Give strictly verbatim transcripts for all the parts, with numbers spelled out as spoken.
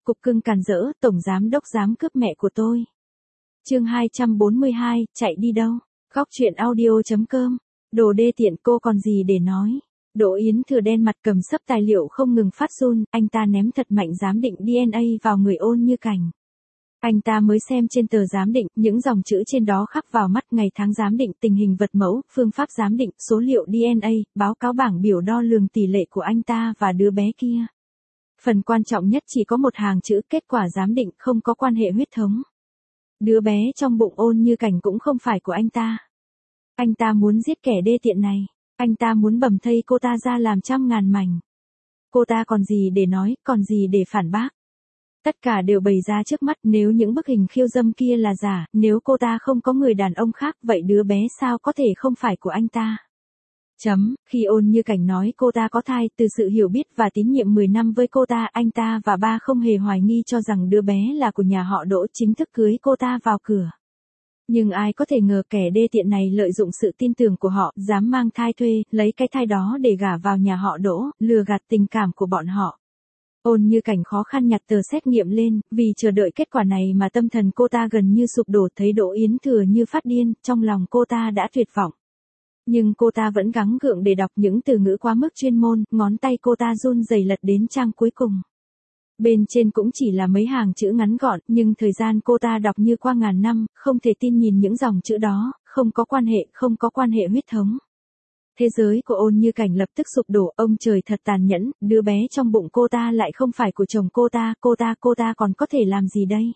cục cưng càn rỡ, tổng giám đốc dám cướp mẹ của tôi. Chương hai trăm bốn mươi hai, chạy đi đâu? Góc truyện audio.com. Đồ đê tiện, cô còn gì để nói? Đỗ Yến Thừa đen mặt cầm sấp tài liệu không ngừng phát run, anh ta ném thật mạnh giám định đê en a vào người Ôn Như Cảnh. Anh ta mới xem trên tờ giám định, những dòng chữ trên đó khắc vào mắt, ngày tháng giám định, tình hình vật mẫu, phương pháp giám định, số liệu đê en a, báo cáo bảng biểu đo lường tỷ lệ của anh ta và đứa bé kia. Phần quan trọng nhất chỉ có một hàng chữ, kết quả giám định không có quan hệ huyết thống. Đứa bé trong bụng Ôn Như Cảnh cũng không phải của anh ta. Anh ta muốn giết kẻ đê tiện này. Anh ta muốn bầm thây cô ta ra làm trăm ngàn mảnh. Cô ta còn gì để nói, còn gì để phản bác. Tất cả đều bày ra trước mắt, nếu những bức hình khiêu dâm kia là giả, nếu cô ta không có người đàn ông khác, vậy đứa bé sao có thể không phải của anh ta. Chấm, khi Ôn Như Cảnh nói cô ta có thai, từ sự hiểu biết và tín nhiệm mười năm với cô ta, anh ta và ba không hề hoài nghi cho rằng đứa bé là của nhà họ Đỗ, chính thức cưới cô ta vào cửa. Nhưng ai có thể ngờ kẻ đê tiện này lợi dụng sự tin tưởng của họ, dám mang thai thuê, lấy cái thai đó để gả vào nhà họ Đỗ, lừa gạt tình cảm của bọn họ. Ôn Như Cảnh khó khăn nhặt tờ xét nghiệm lên, vì chờ đợi kết quả này mà tâm thần cô ta gần như sụp đổ, thấy Đỗ Yến Thừa như phát điên, trong lòng cô ta đã tuyệt vọng. Nhưng cô ta vẫn gắng gượng để đọc những từ ngữ quá mức chuyên môn, ngón tay cô ta run rẩy lật đến trang cuối cùng. Bên trên cũng chỉ là mấy hàng chữ ngắn gọn, nhưng thời gian cô ta đọc như qua ngàn năm, không thể tin nhìn những dòng chữ đó, không có quan hệ, không có quan hệ huyết thống. Thế giới của Ôn Như Cảnh lập tức sụp đổ, ông trời thật tàn nhẫn, đứa bé trong bụng cô ta lại không phải của chồng cô ta, cô ta, cô ta còn có thể làm gì đây?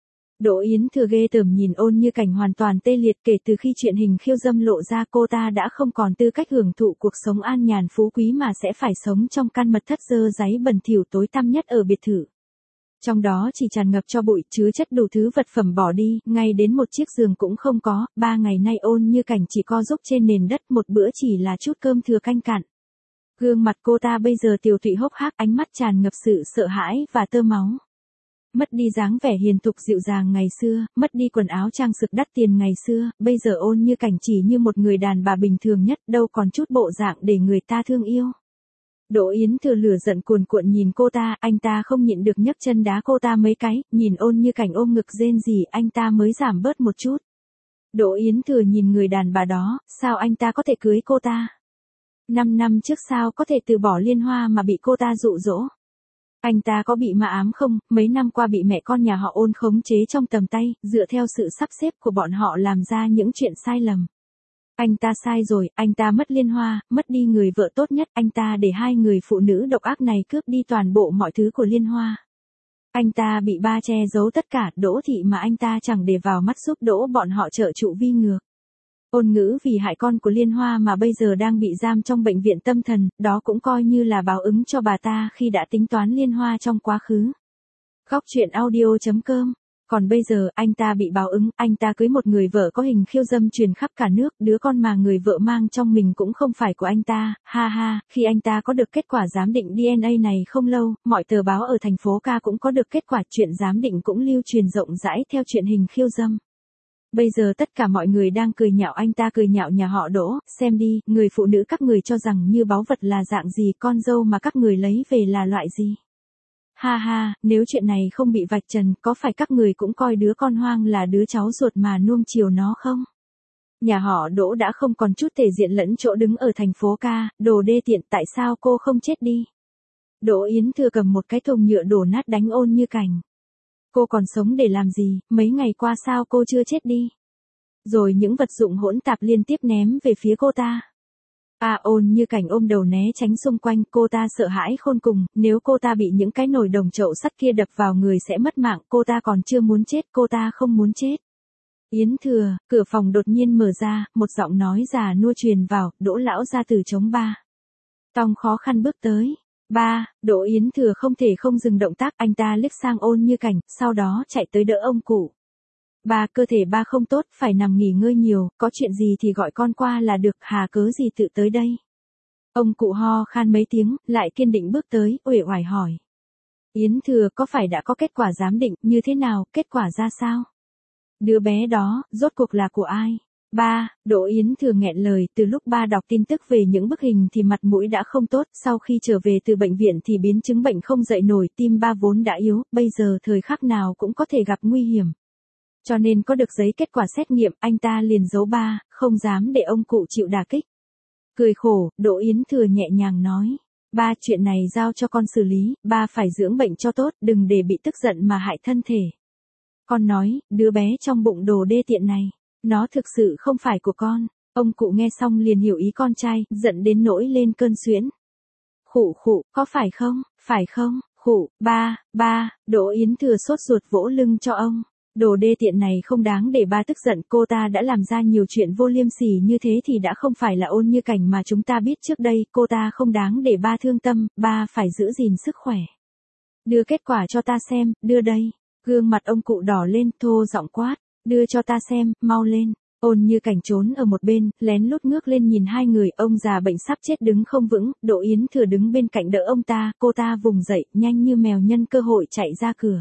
Đỗ Yến Thừa ghê tởm nhìn Ôn Như Cảnh hoàn toàn tê liệt, kể từ khi chuyện hình khiêu dâm lộ ra cô ta đã không còn tư cách hưởng thụ cuộc sống an nhàn phú quý mà sẽ phải sống trong căn mật thất dơ dáy bẩn thỉu tối tăm nhất ở biệt thự. Trong đó chỉ tràn ngập tro bụi, chứa chất đủ thứ vật phẩm bỏ đi, ngay đến một chiếc giường cũng không có, ba ngày nay Ôn Như Cảnh chỉ co giúp trên nền đất, một bữa chỉ là chút cơm thừa canh cạn. Gương mặt cô ta bây giờ tiều tụy hốc hác, ánh mắt tràn ngập sự sợ hãi và tơ máu. Mất đi dáng vẻ hiền thục dịu dàng ngày xưa, mất đi quần áo trang sức đắt tiền ngày xưa, bây giờ Ôn Như Cảnh chỉ như một người đàn bà bình thường nhất, đâu còn chút bộ dạng để người ta thương yêu. Đỗ Yến Thừa lửa giận cuồn cuộn nhìn cô ta, anh ta không nhịn được nhấc chân đá cô ta mấy cái, nhìn Ôn Như Cảnh ôm ngực rên rỉ, anh ta mới giảm bớt một chút. Đỗ Yến Thừa nhìn người đàn bà đó, sao anh ta có thể cưới cô ta? Năm năm trước sao có thể từ bỏ Liên Hoa mà bị cô ta dụ dỗ? Anh ta có bị ma ám không? Mấy năm qua bị mẹ con nhà họ Ôn khống chế trong tầm tay, dựa theo sự sắp xếp của bọn họ làm ra những chuyện sai lầm. Anh ta sai rồi, anh ta mất Liên Hoa, mất đi người vợ tốt nhất, anh ta để hai người phụ nữ độc ác này cướp đi toàn bộ mọi thứ của Liên Hoa. Anh ta bị ba che giấu tất cả, Đỗ thị mà anh ta chẳng để vào mắt giúp đỗ bọn họ trợ trụ vi ngược. Ôn Ngữ vì hại con của Liên Hoa mà bây giờ đang bị giam trong bệnh viện tâm thần, đó cũng coi như là báo ứng cho bà ta khi đã tính toán Liên Hoa trong quá khứ. Góc truyện audio.com. Còn bây giờ, anh ta bị báo ứng, anh ta cưới một người vợ có hình khiêu dâm truyền khắp cả nước, đứa con mà người vợ mang trong mình cũng không phải của anh ta, ha ha, khi anh ta có được kết quả giám định đê en a này không lâu, mọi tờ báo ở thành phố Ca cũng có được kết quả, chuyện giám định cũng lưu truyền rộng rãi theo chuyện hình khiêu dâm. Bây giờ tất cả mọi người đang cười nhạo anh ta, cười nhạo nhà họ Đỗ, xem đi, người phụ nữ các người cho rằng như báu vật là dạng gì, con dâu mà các người lấy về là loại gì. Ha ha, nếu chuyện này không bị vạch trần, có phải các người cũng coi đứa con hoang là đứa cháu ruột mà nuông chiều nó không? Nhà họ Đỗ đã không còn chút thể diện lẫn chỗ đứng ở thành phố Ca, đồ đê tiện, tại sao cô không chết đi? Đỗ Yến Thừa cầm một cái thùng nhựa đổ nát đánh Ôn Như Cảnh. Cô còn sống để làm gì, mấy ngày qua sao cô chưa chết đi? Rồi những vật dụng hỗn tạp liên tiếp ném về phía cô ta. À, Ôn Như Cảnh ôm đầu né tránh xung quanh, cô ta sợ hãi khôn cùng, nếu cô ta bị những cái nồi đồng chậu sắt kia đập vào người sẽ mất mạng, cô ta còn chưa muốn chết, cô ta không muốn chết. Yến Thừa, cửa phòng đột nhiên mở ra, một giọng nói già nua truyền vào, Đỗ lão gia tử chống ba. Tòng khó khăn bước tới. Ba, Đỗ Yến Thừa không thể không dừng động tác, anh ta liếc sang Ôn Như Cảnh, sau đó chạy tới đỡ ông cụ. Ba, cơ thể ba không tốt, phải nằm nghỉ ngơi nhiều, có chuyện gì thì gọi con qua là được, hà cớ gì tự tới đây. Ông cụ ho khan mấy tiếng, lại kiên định bước tới, uể oải hỏi. Yến Thừa, có phải đã có kết quả giám định, như thế nào, kết quả ra sao? Đứa bé đó, rốt cuộc là của ai? Ba, Đỗ Yến Thừa nghẹn lời, từ lúc ba đọc tin tức về những bức hình thì mặt mũi đã không tốt, sau khi trở về từ bệnh viện thì biến chứng bệnh không dậy nổi, tim ba vốn đã yếu, bây giờ thời khắc nào cũng có thể gặp nguy hiểm. Cho nên có được giấy kết quả xét nghiệm, anh ta liền giấu ba, không dám để ông cụ chịu đả kích. Cười khổ, Đỗ Yến Thừa nhẹ nhàng nói. Ba, chuyện này giao cho con xử lý, ba phải dưỡng bệnh cho tốt, đừng để bị tức giận mà hại thân thể. Con nói, đứa bé trong bụng đồ đê tiện này, nó thực sự không phải của con. Ông cụ nghe xong liền hiểu ý con trai, giận đến nỗi lên cơn suyễn. Khụ khụ, có phải không, phải không, khụ, ba, ba, Đỗ Yến Thừa sốt ruột vỗ lưng cho ông. Đồ đê tiện này không đáng để ba tức giận, cô ta đã làm ra nhiều chuyện vô liêm sỉ như thế thì đã không phải là Ôn Như Cảnh mà chúng ta biết trước đây, cô ta không đáng để ba thương tâm, ba phải giữ gìn sức khỏe. Đưa kết quả cho ta xem, đưa đây. Gương mặt ông cụ đỏ lên, thô giọng quát, đưa cho ta xem, mau lên. Ôn Như Cảnh trốn ở một bên, lén lút ngước lên nhìn hai người, ông già bệnh sắp chết đứng không vững, Đỗ Yến Thừa đứng bên cạnh đỡ ông ta, cô ta vùng dậy, nhanh như mèo nhân cơ hội chạy ra cửa.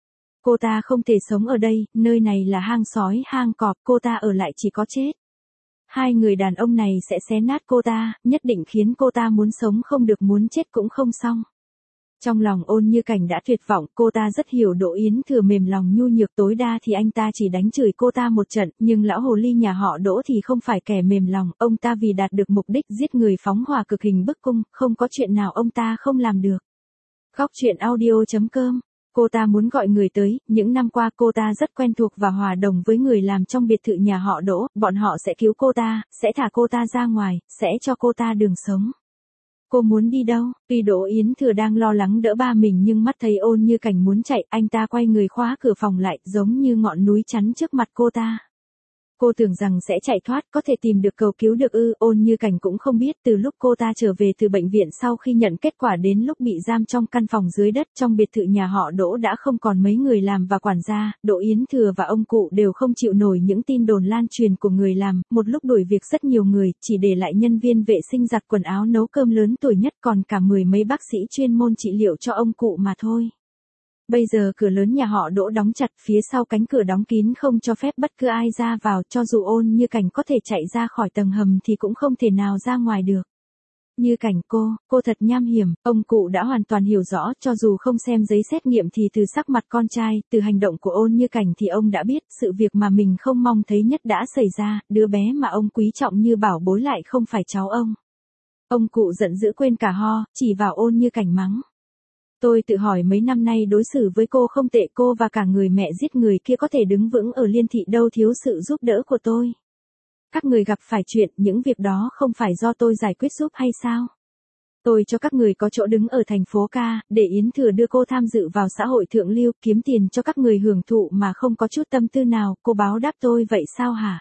Cô ta không thể sống ở đây, nơi này là hang sói hang cọp, cô ta ở lại chỉ có chết. Hai người đàn ông này sẽ xé nát cô ta, nhất định khiến cô ta muốn sống không được muốn chết cũng không xong. Trong lòng Ôn Như Cảnh đã tuyệt vọng, cô ta rất hiểu Đỗ Yến Thừa mềm lòng nhu nhược, tối đa thì anh ta chỉ đánh chửi cô ta một trận, nhưng lão hồ ly nhà họ Đỗ thì không phải kẻ mềm lòng, ông ta vì đạt được mục đích giết người phóng hỏa cực hình bức cung, không có chuyện nào ông ta không làm được. Góc truyện audio chấm com. Cô ta muốn gọi người tới, những năm qua cô ta rất quen thuộc và hòa đồng với người làm trong biệt thự nhà họ Đỗ, bọn họ sẽ cứu cô ta, sẽ thả cô ta ra ngoài, sẽ cho cô ta đường sống. Cô muốn đi đâu? Tuy Đỗ Yến Thừa đang lo lắng đỡ ba mình nhưng mắt thấy Ôn Như Cảnh muốn chạy, anh ta quay người khóa cửa phòng lại, giống như ngọn núi chắn trước mặt cô ta. Cô tưởng rằng sẽ chạy thoát, có thể tìm được cầu cứu được ư, Ôn Như Cảnh cũng không biết từ lúc cô ta trở về từ bệnh viện sau khi nhận kết quả đến lúc bị giam trong căn phòng dưới đất trong biệt thự nhà họ Đỗ đã không còn mấy người làm và quản gia, Đỗ Yến Thừa và ông cụ đều không chịu nổi những tin đồn lan truyền của người làm, một lúc đuổi việc rất nhiều người, chỉ để lại nhân viên vệ sinh giặt quần áo nấu cơm lớn tuổi nhất còn cả mười mấy bác sĩ chuyên môn trị liệu cho ông cụ mà thôi. Bây giờ cửa lớn nhà họ Đỗ đóng chặt, phía sau cánh cửa đóng kín không cho phép bất cứ ai ra vào, cho dù Ôn Như Cảnh có thể chạy ra khỏi tầng hầm thì cũng không thể nào ra ngoài được. Như Cảnh cô, cô thật nham hiểm, ông cụ đã hoàn toàn hiểu rõ, cho dù không xem giấy xét nghiệm thì từ sắc mặt con trai, từ hành động của Ôn Như Cảnh thì ông đã biết, sự việc mà mình không mong thấy nhất đã xảy ra, đứa bé mà ông quý trọng như bảo bối lại không phải cháu ông. Ông cụ giận dữ quên cả ho, chỉ vào Ôn Như Cảnh mắng. Tôi tự hỏi mấy năm nay đối xử với cô không tệ, cô và cả người mẹ giết người kia có thể đứng vững ở Liên Thị đâu thiếu sự giúp đỡ của tôi. Các người gặp phải chuyện, những việc đó không phải do tôi giải quyết giúp hay sao? Tôi cho các người có chỗ đứng ở thành phố ca, để Yến Thừa đưa cô tham dự vào xã hội thượng lưu, kiếm tiền cho các người hưởng thụ mà không có chút tâm tư nào, cô báo đáp tôi vậy sao hả?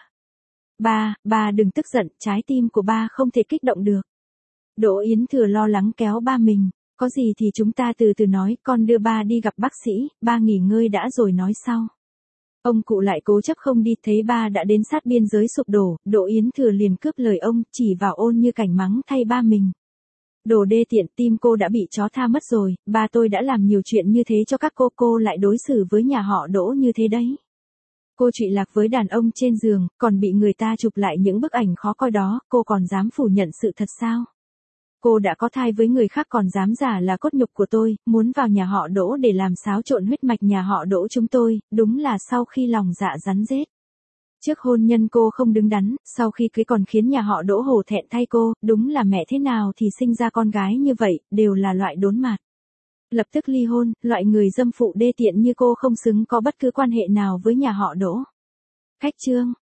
Ba, ba đừng tức giận, trái tim của ba không thể kích động được. Đỗ Yến Thừa lo lắng kéo ba mình. Có gì thì chúng ta từ từ nói, con đưa ba đi gặp bác sĩ, ba nghỉ ngơi đã rồi nói sau. Ông cụ lại cố chấp không đi, thấy ba đã đến sát biên giới sụp đổ, Đỗ Yến Thừa liền cướp lời ông, chỉ vào Ôn Như Cảnh mắng thay ba mình. Đồ đê tiện, tim cô đã bị chó tha mất rồi, ba tôi đã làm nhiều chuyện như thế cho các cô, cô lại đối xử với nhà họ Đỗ như thế đấy. Cô trụy lạc với đàn ông trên giường, còn bị người ta chụp lại những bức ảnh khó coi đó, cô còn dám phủ nhận sự thật sao? Cô đã có thai với người khác còn dám giả là cốt nhục của tôi, muốn vào nhà họ Đỗ để làm xáo trộn huyết mạch nhà họ Đỗ chúng tôi, đúng là sau khi lòng dạ rắn rết. Trước hôn nhân cô không đứng đắn, sau khi cưới còn khiến nhà họ Đỗ hổ thẹn thay cô, đúng là mẹ thế nào thì sinh ra con gái như vậy, đều là loại đốn mạt. Lập tức ly hôn, loại người dâm phụ đê tiện như cô không xứng có bất cứ quan hệ nào với nhà họ Đỗ. Khách trương.